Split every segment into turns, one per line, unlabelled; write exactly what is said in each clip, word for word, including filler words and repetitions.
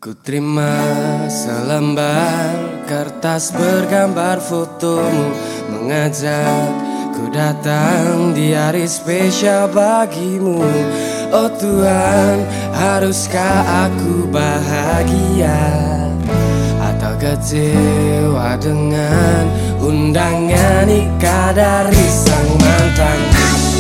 Ku terima selembar kertas bergambar fotomu, mengajak ku datang di hari spesial bagimu. Oh Tuhan, haruskah aku bahagia atau kecewa dengan undangan nikah dari sang mantanku?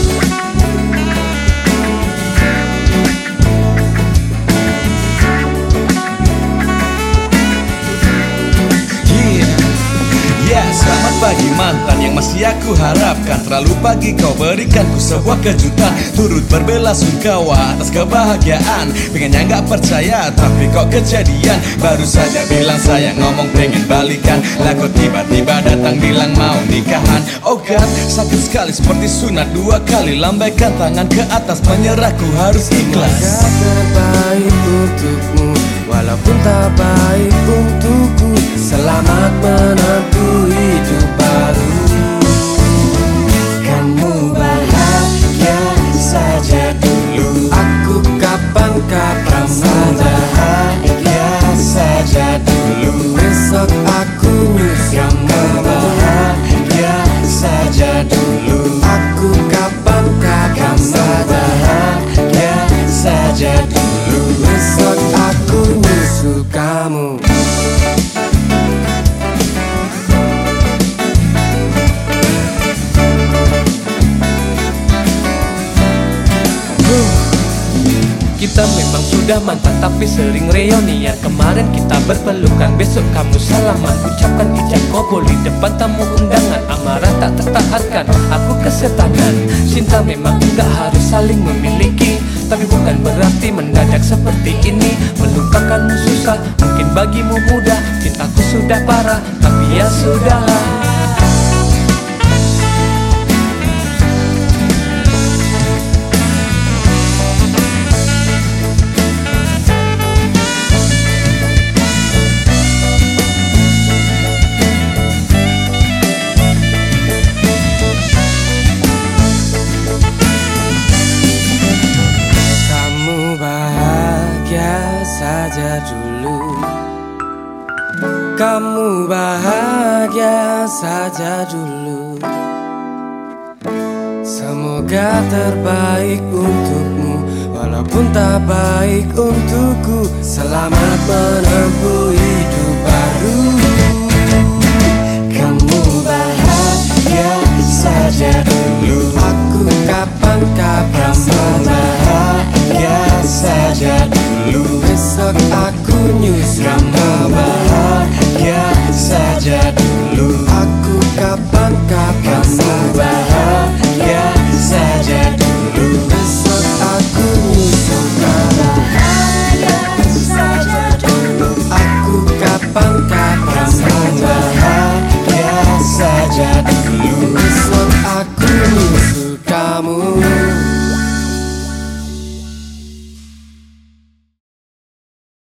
Selamat pagi mantan yang masih aku harapkan. Terlalu pagi kau berikan ku sebuah kejutan, turut berbela sungkawa atas kebahagiaan. Pengennya gak percaya tapi kok kejadian. Baru saja bilang sayang, ngomong pengen balikan, lah kok tiba-tiba datang bilang mau nikahan. Oh God, sakit sekali seperti sunat dua kali. Lambaikan tangan ke atas, menyerahku harus ikhlas.
Semoga terbaik untukmu, walaupun tak baik untukku. Selamat menempuh hidup baru.
Kamu bahagia saja dulu,
Aku kapan-kapan
kamu bahagia saja dulu,
besok aku nyusul.
kamu bahagia saja dulu,
Aku kapan-kapan
kamu bahagia saja dulu.
besok aku nyusul kamu.
Kita memang sudah mantan tapi sering reunian. Kemarin kita berpelukan, besok kamu salaman. Ucapkan ijab kabul di depan tamu undangan. Amarah tak tertahankan, aku kesetanan. Cinta memang tidak harus saling memiliki, tapi bukan berarti mendadak seperti ini. Melupakanmu susah, mungkin bagimu mudah. Cintaku sudah parah, tapi ya sudahlah.
Saja dulu, kamu bahagia saja dulu. Semoga terbaik untukmu, walaupun tak baik untukku. Selamat menempuh hidup baru.
Kamu bahagia saja dulu,
Aku kapan-kapan
kamu bahagia saja dulu,
besok aku nyusul.
kamu bahagia saja dulu.